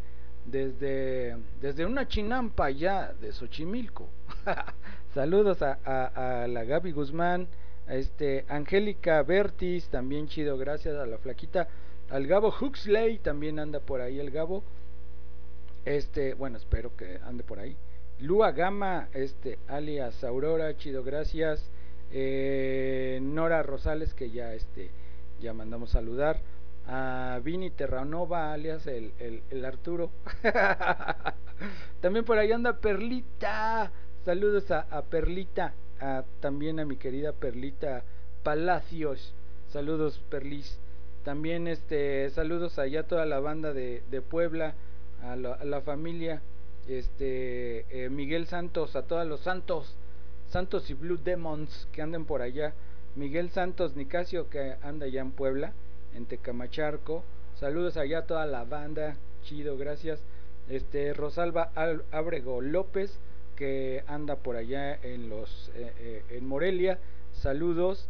[SPEAKER 4] una chinampa ya de Xochimilco. Saludos a la Gaby Guzmán, Angélica Bertis, también chido, gracias a la flaquita, al Gabo Huxley, también anda por ahí el Gabo, bueno, espero que ande por ahí. Lua Gama, alias Aurora, chido, gracias. Nora Rosales, que ya mandamos saludar. A Vini Terranova, alias el Arturo. También por ahí anda Perlita. Saludos a Perlita, también a mi querida Perlita Palacios. Saludos, Perlis. También saludos allá a toda la banda de Puebla, a la familia Miguel Santos, a todos los Santos y Blue Demons que anden por allá. Miguel Santos Nicasio, que anda allá en Puebla, en Tecamacharco. Saludos allá a toda la banda, chido, gracias. Rosalba Ábrego López, que anda por allá en en Morelia, saludos.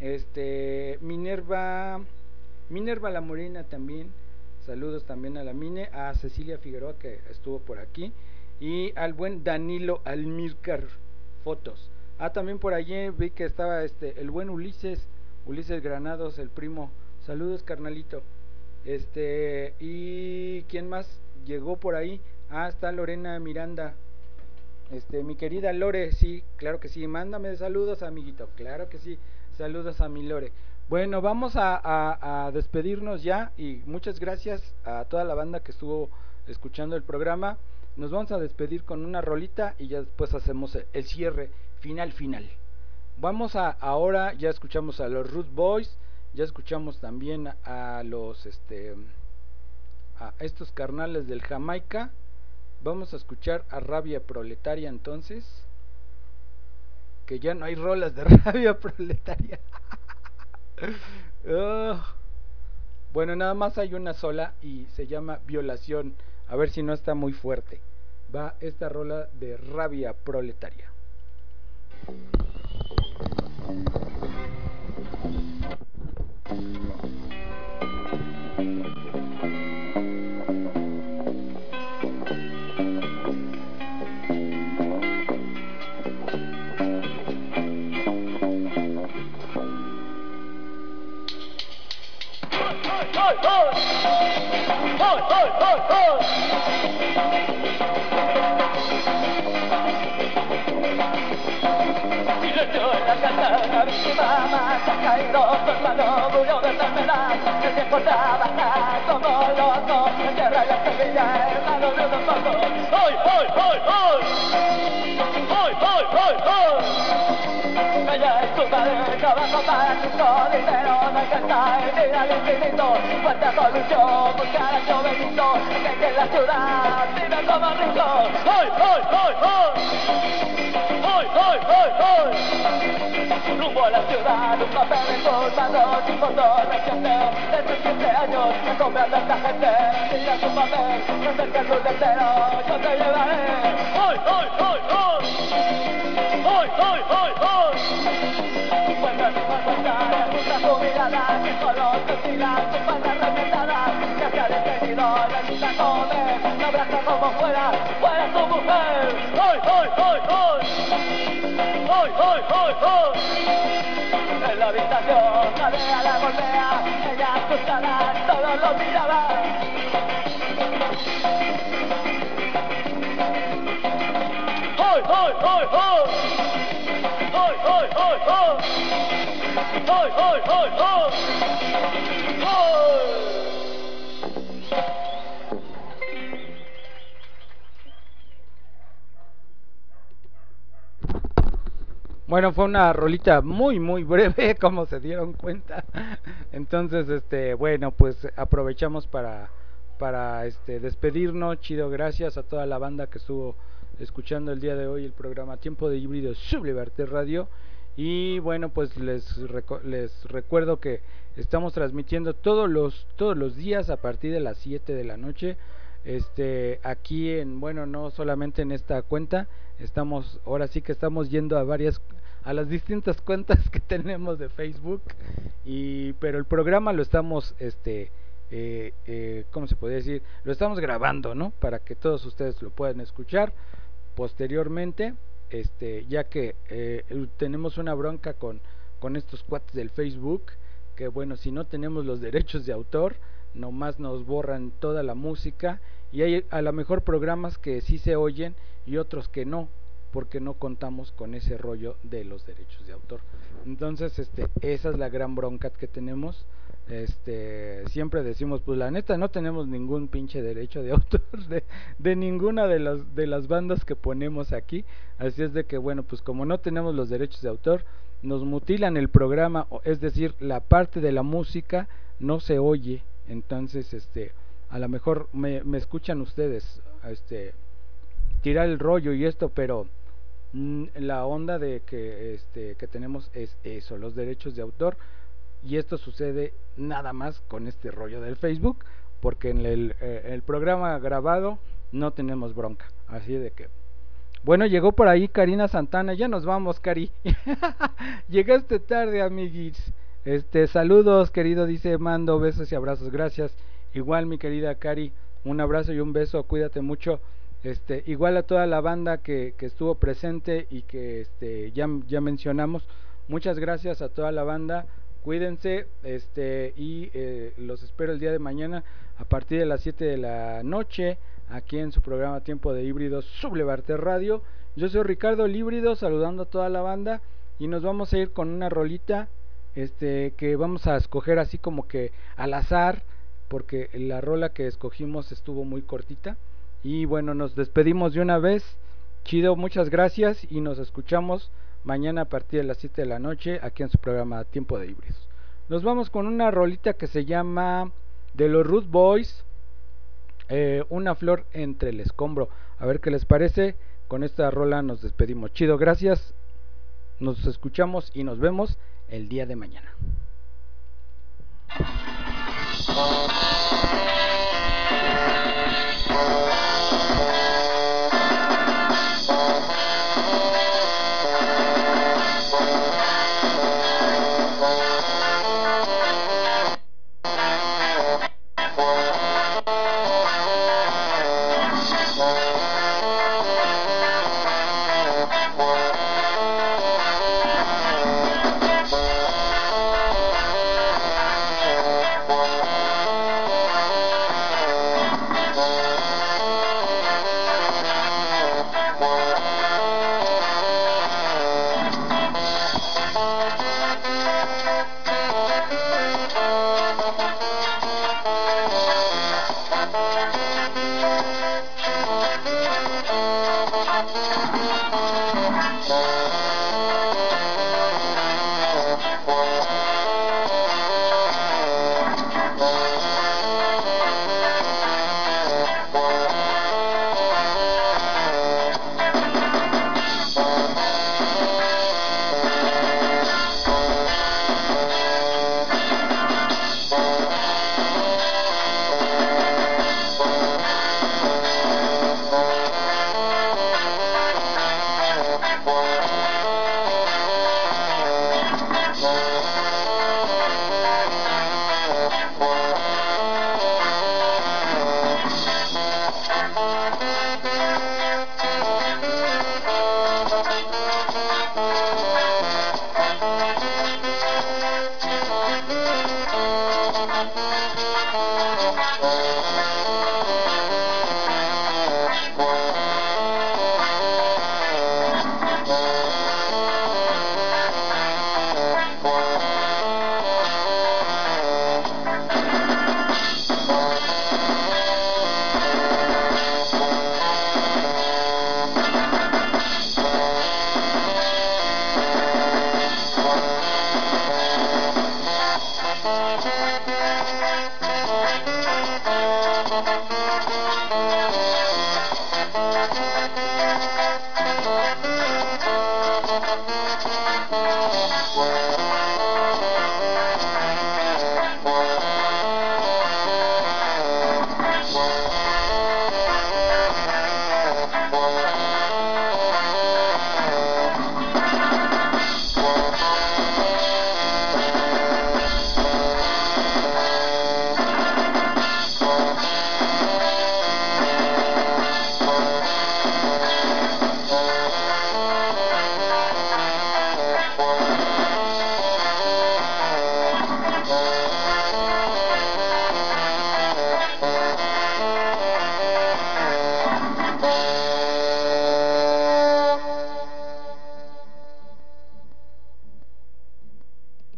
[SPEAKER 4] Minerva La Morena también, saludos también a la Mine, a Cecilia Figueroa, que estuvo por aquí, y al buen Danilo Almírcar Fotos. También por allí vi que estaba el buen Ulises Granados, el primo. Saludos, carnalito. Y quién más llegó por ahí. Está Lorena Miranda. Mi querida Lore, sí, claro que sí. Mándame saludos, amiguito. Claro que sí. Saludos a mi Lore. Bueno, vamos a despedirnos ya, y muchas gracias a toda la banda que estuvo escuchando el programa. Nos vamos a despedir con una rolita y ya después hacemos el cierre final. Vamos ahora, ya escuchamos a los Root Boys, ya escuchamos también a los a estos carnales del Jamaica. Vamos a escuchar a Rabia Proletaria entonces, que ya no hay rolas de Rabia Proletaria. Bueno, nada más hay una sola y se llama Violación. A ver si no está muy fuerte. Va esta rola de Rabia Proletaria.
[SPEAKER 5] La casa, víctima más ha caído, su hermano murió de enfermedad. ¿Qué te importaba estar como loco? La tierra y la semilla, hermano de unos pocos. ¡Hoy, hoy, hoy, hoy! ¡Hoy, hoy, hoy, hoy! Ella es su madre, trabajo para su dinero, no alcanza el ir al infinito. Fuerte solución, buscar a su bendito, que en la ciudad vive como rico. ¡Hoy, hoy, hoy, hoy! ¡Hoy, hoy, hoy, hoy! Rumbo a la ciudad, un papel en sus manos, sin foto reciente de sus 15 años, me compra tanta gente, mira su papel, no cerca el mundo entero, yo te llevaré. ¡Hoy, hoy, hoy, hoy! ¡Hoy, hoy, hoy, hoy! Vuelve mi cuerpo estar, busca su mirada, que solo se tira su falda reventada, ya se ha detenido, le gusta comer, la abraza como fuera su mujer. ¡Hoy, hoy, hoy, hoy! ¡Hoy, hoy, hoy, hoy! En la habitación, cadea la golpea, ella asustada, solo lo miraba. ¡Hoy, hoy, hoy, hoy! ¡Hoy, hoy, hoy, hoy! ¡Hoy, hoy, hoy, hoy! ¡Hoy!
[SPEAKER 4] Bueno, fue una rolita muy breve, como se dieron cuenta. Entonces, bueno, pues aprovechamos para despedirnos. Chido, gracias a toda la banda que estuvo escuchando el día de hoy el programa Tiempo de Híbridos Sublevarte Radio. Y bueno, pues les recuerdo que estamos transmitiendo todos los días a partir de las 7 de la noche. Aquí no solamente en esta cuenta, ahora sí que estamos yendo a las distintas cuentas que tenemos de Facebook, pero el programa lo estamos ¿cómo se podría decir? Lo estamos grabando, ¿no? Para que todos ustedes lo puedan escuchar posteriormente, ya que tenemos una bronca con estos cuates del Facebook, que bueno, si no tenemos los derechos de autor, nomás nos borran toda la música, y hay a lo mejor programas que sí se oyen y otros que no, porque no contamos con ese rollo de los derechos de autor. Entonces esa es la gran bronca que tenemos. Siempre decimos, pues la neta no tenemos ningún pinche derecho de autor de ninguna de las bandas que ponemos aquí, así es de que bueno, pues como no tenemos los derechos de autor, nos mutilan el programa, es decir, la parte de la música no se oye. Entonces a lo mejor me escuchan ustedes tirar el rollo y esto, pero la onda de que tenemos es eso, los derechos de autor, y esto sucede nada más con este rollo del Facebook, porque en el programa grabado no tenemos bronca. Así de que... Bueno, llegó por ahí Karina Santana. Ya nos vamos, Cari. Llegaste tarde, amiguis. Saludos, querido, dice Mando, besos y abrazos, gracias. Igual, mi querida Cari, un abrazo y un beso, cuídate mucho. Igual a toda la banda que estuvo presente y que ya mencionamos. Muchas gracias a toda la banda. Cuídense, y los espero el día de mañana a partir de las 7 de la noche aquí en su programa Tiempo de Híbridos Sublevarte Radio. Yo soy Ricardo Líbrido, saludando a toda la banda, y nos vamos a ir con una rolita que vamos a escoger así como que al azar, porque la rola que escogimos estuvo muy cortita. Y bueno, nos despedimos de una vez. Chido, muchas gracias y nos escuchamos mañana a partir de las 7 de la noche aquí en su programa Tiempo de Híbridos. Nos vamos con una rolita que se llama de los Root Boys, Una flor entre el escombro. A ver qué les parece. Con esta rola nos despedimos. Chido, gracias. Nos escuchamos y nos vemos el día de mañana.